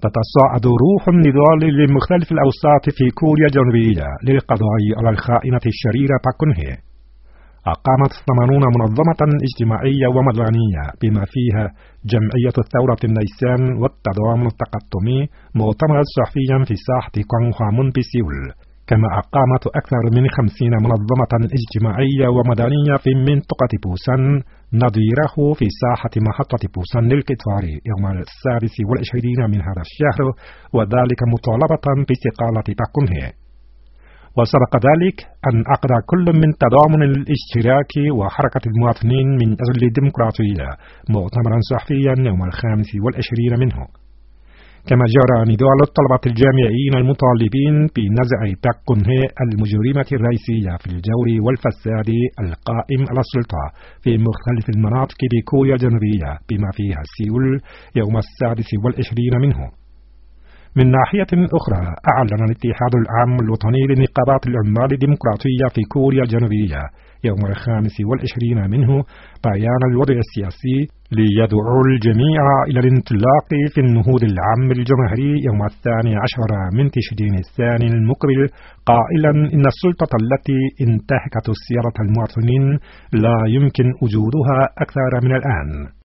تتصاعد روح النضال لمختلف الأوساط في كوريا الجنوبية للقضاء على الخائنة الشريرة باك كون هي. أقامت 80 منظمة اجتماعية ومدنية بما فيها جمعية الثورة النيسان والتضامن التقطمي مؤتمرا صحفيا في ساحة كونغهوامون بسيول. كما أقامت أكثر من 50 منظمة اجتماعية ومدنية في منطقة بوسان نظيره في ساحة محطة بوسان للقطار يوم 27 من هذا الشهر، وذلك مطالبة باستقالة باك كون هي. وسبق ذلك أن عقد كل من تضامن الاشتراك وحركة المواطنين من أجل الديمقراطية مؤتمرا صحفيا يوم 25 منه. كما جرى نضال الطلبة الجامعيين المطالبين بنزع باك كون هي المجرمة الرئيسية في الجور والفساد القائم على السلطة في مختلف المناطق بكوريا الجنوبية بما فيها سيول يوم 26 منه. من ناحية أخرى، أعلن الاتحاد العام الوطني لنقابات العمال الديمقراطية في كوريا الجنوبية يوم 25 منه بيان الوضع السياسي ليدعو الجميع إلى الانطلاق في النهوض العام الجماهيري يوم 12 من تشرين الثاني المقبل، قائلا إن السلطة التي انتهكت سيادة المواطنين لا يمكن وجودها أكثر من الآن.